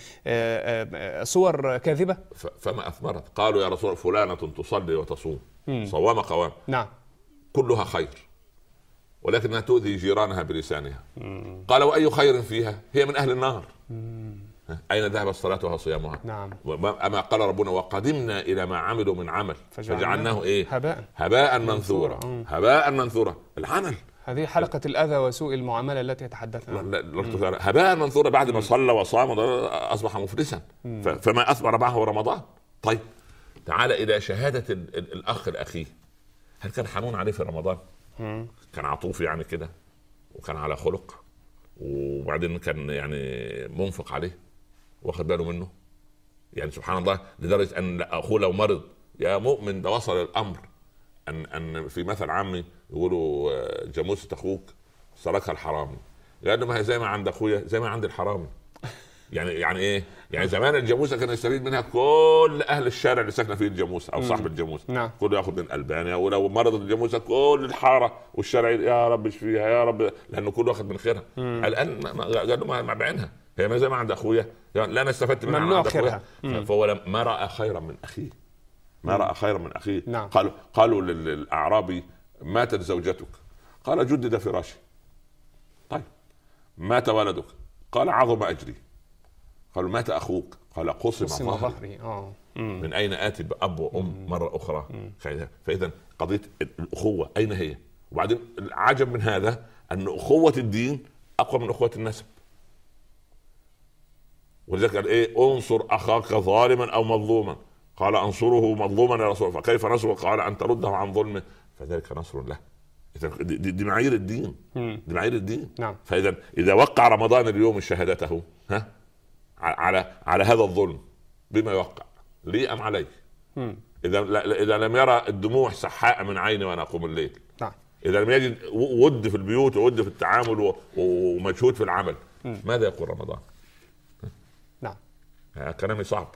صور كاذبه؟ فما اثمرت. قالوا يا رسول فلانه تصلي وتصوم صوام قوام، نعم، كلها خير ولكنها تؤذي جيرانها بلسانها. مم. قال واي خير فيها؟ هي من اهل النار. مم. أين ذهبت صلاتها وصيامها؟ نعم. أما قال ربنا وقدمنا إلى ما عملوا من عمل فجعلناه إيه؟ هباء هباء منثورا. هباء منثورا. العمل هذه حلقة الأذى وسوء المعاملة التي يتحدث عنها. هباء منثورا بعد ما صلى وصام أصبح مفلسا. فما أثمر معه رمضان. طيب تعال إلى شهادة الأخ الأخي، هل كان حنون عليه في رمضان؟ مم. كان عطوف يعني كده وكان على خلق وبعدين كان يعني منفق عليه واخد باله منه، يعني سبحان الله لدرجه ان اخوه لو مرض يا مؤمن ده وصل الامر ان ان في مثل عامي يقولوا جاموسه اخوك سرقها الحرامي. قال له ما هي زي ما عند اخويا زي ما عند الحرامي. يعني يعني ايه؟ يعني زمان الجاموسه كان يستفيد منها كل اهل الشارع اللي ساكنه فيه الجاموسه او صاحب الجاموسه. نعم. كله ياخذ من البانيا، ولو مرضت الجاموسه كل الحاره والشارع يا رب اشفيها يا رب، لانه كله ياخذ من خيرها. الان قال له ما بعينها هي ما زي ما عند اخويا، يعني لا انا استفدت منها ممنوع خيرها. فهو ما راى خيرا من اخيه، ما راى خيرا من اخيه. نعم. قالوا قالوا للاعرابي ماتت زوجتك، قال جدد فراشي. طيب مات ولدك، قال عظم اجري. قالوا مات اخوك، قال قسم ظهري. اه من اين اتي باب وام مره اخرى؟ فاذا قضيه الاخوه اين هي؟ وبعدين العجب من هذا ان اخوه الدين اقوى من اخوه النسب. ولذلك قال ايه؟ انصر اخاك ظالما او مظلوما، قال انصره مظلوما يا رسول، فكيف نصره؟ قال ان ترده عن ظلمه فذلك نصر له. دي, دي معايير الدين، دي معايير الدين. نعم. فاذا اذا وقع رمضان اليوم شهادته ها على على هذا الظلم بما يوقع لي ام عليه؟ مم. اذا اذا لم يرى الدموع سحاء من عيني وانا اقوم الليل، نعم، اذا لم يجد ود في البيوت وود في التعامل ومجهود في العمل، مم. ماذا يقول رمضان؟ نعم. كلامي صعب.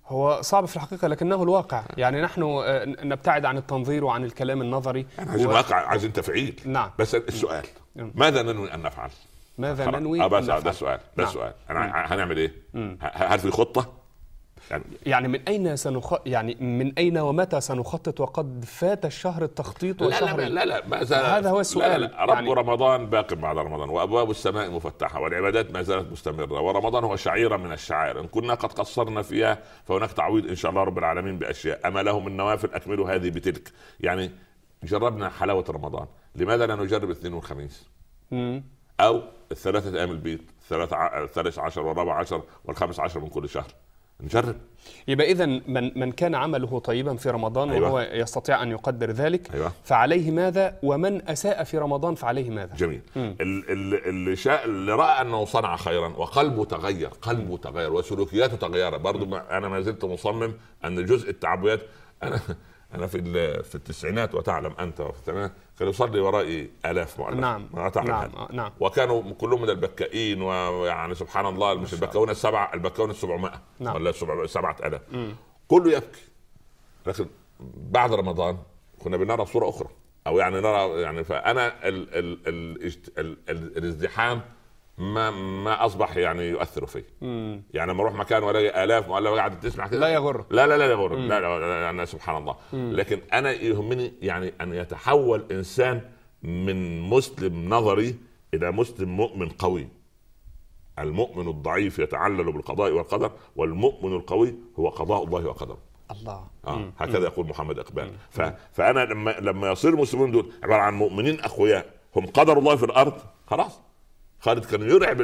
هو صعب في الحقيقة لكنه الواقع. يعني نحن نبتعد عن التنظير وعن الكلام النظري. يعني عايزين و... واقع، عايزين تفعيل. نعم. بس السؤال م. ماذا ننوي أن نفعل؟ ماذا ننوي أن نفعل؟ ده السؤال، ده نعم. السؤال. هنعمل إيه؟ م. هل في خطة؟ يعني, يعني من أين سنخ... يعني من أين ومتى سنخطط وقد فات الشهر التخطيط وشهر لا لا لا, لا, لا هذا هو السؤال. لا لا. رب يعني... رمضان باق بعد رمضان، وأبواب السماء مفتحة، والعبادات ما زالت مستمرة، ورمضان هو شعيرة من الشعائر، إن كنا قد قصرنا فيها فهناك تعويض إن شاء الله رب العالمين بأشياء، أما له من نوافل أكملوا هذه بتلك. يعني جربنا حلاوة رمضان، لماذا لا نجرب الاثنين والخميس؟ م. أو الثلاثة أيام البيض، الثالث عشر والرابع عشر والخامس عشر من كل شهر، نجرب. يبقى إذن من من كان عمله طيبا في رمضان أيوة. وهو يستطيع أن يقدر ذلك أيوة. فعليه ماذا، ومن أساء في رمضان فعليه ماذا؟ جميل. اللي شاء اللي رأى أنه صنع خيرا وقلبه تغير، قلبه تغير وسلوكياته تغيرت. برضو أنا ما زلت مصمم أن جزء التعبيات، أنا أنا في في التسعينات وتعلم أنت وفي الثمانينات كان يصلي ورائي آلاف مؤلف. نعم. نعم. نعم. وكانوا كلهم من البكائين، ويعني سبحان الله مش البكاون السبعة، البكاون السبعمائة نعم. ولا سبعة آلاف، كله يبكي. لكن بعد رمضان كنا بنرى صورة أخرى، أو يعني نرى يعني فأنا ال ال ال ال ال الازدحام ما ما اصبح يعني يؤثر فيه. مم. يعني لما اروح مكان والاقي الاف مؤلف قاعد تسمع كده لا يغر، لا لا لا يغر، لا, لا, لا انا سبحان الله. مم. لكن انا يهمني يعني ان يتحول انسان من مسلم نظري الى مسلم مؤمن قوي. المؤمن الضعيف يتعلل بالقضاء والقدر، والمؤمن القوي هو قضاء الله وقدره. الله. آه. هكذا يقول محمد اقبال. ف... فانا لما لما يصير المسلمون دول عباره عن مؤمنين اقوياء هم قدر الله في الارض، خلاص. خالد كان يرعب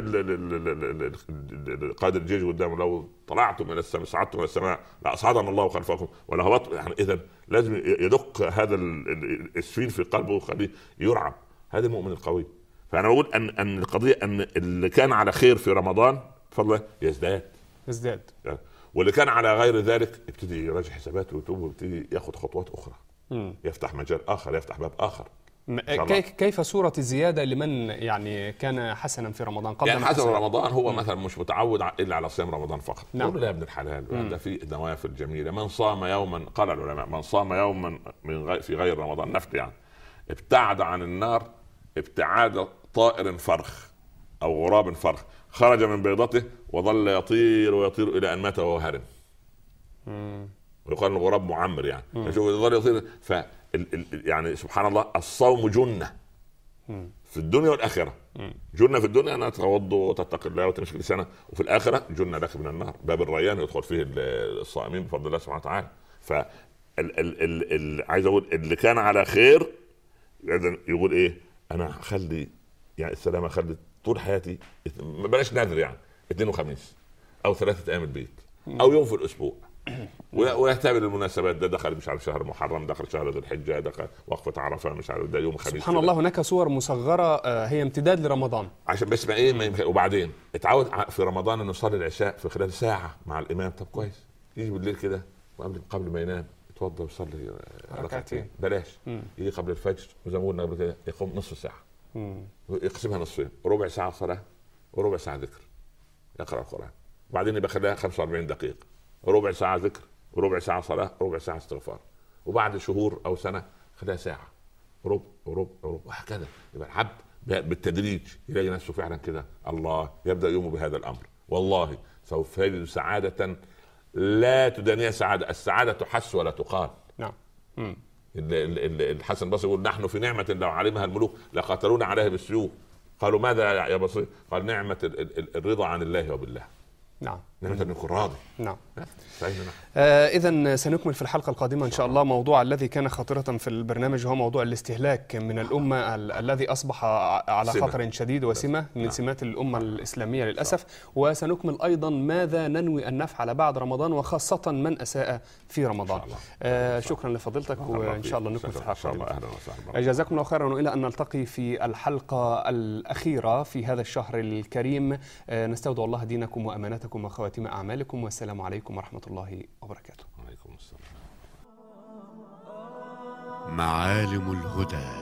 قائد الجيش قدامه، لو طلعتم من السماء صعدتم من السماء لاصعدنا الله خلفكم ولا هبط. يعني اذا لازم يدق هذا السفين في قلبه ويخليه يرعب. هذا المؤمن القوي. فانا بقول ان ان القضيه ان اللي كان على خير في رمضان بفضل يزداد يزداد يعني. واللي كان على غير ذلك يبتدي يراجع حساباته ويتوب ويبتدي ياخذ خطوات اخرى. م. يفتح مجال اخر، يفتح باب اخر. كيف صورة الزيادة لمن يعني كان حسنا في رمضان قبل يعني حسن رمضان هو م. مثلا مش متعود إلا على صيام رمضان فقط. نعم. يقول لا يا ابن الحلال ده في نوافل جميلة. من صام يوما، قال العلماء، من صام يوما من غير في غير رمضان نفل يعني ابتعد عن النار ابتعاد طائر فرخ أو غراب فرخ، خرج من بيضته وظل يطير ويطير إلى أن مات وهو هرم. ويقال الغراب معمر يعني شوف يظل يطير. ف يعني سبحان الله الصوم جنة في الدنيا والآخرة. جنة في الدنيا أنا تتوضأ وتتقي الله وتمشي لسنة، وفي الآخرة جنة لك من النار، باب الريان يدخل فيه الصائمين بفضل الله سبحانه وتعالى. ف عايز أقول اللي كان على خير يقول إيه، أنا أخلي يعني السلام أخلي طول حياتي بلاش نادر يعني اثنين وخميس أو ثلاثة أيام البيت أو يوم في الأسبوع، ويهتم بالمناسبات. ده دخل مش عارف شهر محرم، دخل شهر ذي الحجه، دخل وقفه عرفه، مش عارف ده يوم خميس. سبحان الله هناك صور مصغره هي امتداد لرمضان عشان بس ما ايه ما يمكن. وبعدين اتعود في رمضان انه يصلي العشاء في خلال ساعه مع الامام. طب كويس، يجي بالليل كده وقبل قبل ما ينام يتوضا ويصلي ركعتين بلاش. مم. يجي قبل الفجر وزي ما قلنا قبل كده يقوم نصف ساعه. مم. يقسمها نصفين، ربع ساعه صلاه وربع ساعه ذكر، يقرا القران. وبعدين يبقى خليها خمسة وأربعين دقيقه، ربع ساعه ذكر وربع ساعة صلاة وربع ساعة استغفار. وبعد شهور أو سنة خلال ساعة وربع وربع وربع وهكذا. يبقى العبد بالتدريج يلاقي نفسه فعلا كده الله يبدأ يومه بهذا الأمر. والله سوف يجد سعادة لا تدانيها سعادة. السعادة تحس ولا تقال. نعم. الحسن البصري يقول نحن في نعمة لو علمها الملوك لقاتلونا عليها بالسيوف. قالوا ماذا يا بصري؟ قال نعمة الرضا عن الله وبالله. نعم. نعمة أن يكون راضي. نعم. آه إذن سنكمل في الحلقة القادمة إن شاء الله موضوع الذي كان خطيرة في البرنامج، هو موضوع الاستهلاك من الأمة ال الذي أصبح على سمة. خطر شديد وسمة من سمات الأمة الإسلامية للأسف. وسنكمل أيضا ماذا ننوي أن نفعل بعد رمضان وخاصة من أساء في رمضان. آه شكرا لفضيلتك، وإن شاء الله نكمل في الحلقة القادمة. جزاكم الله خيرا، وإلى أن نلتقي في الحلقة الأخيرة في هذا الشهر الكريم. آه نستودع الله دينكم وأمانتكم وخواتيم أعمالكم، والسلام عليكم ورحمة الله وبركاته. وعليكم السلام. معالم الهدى.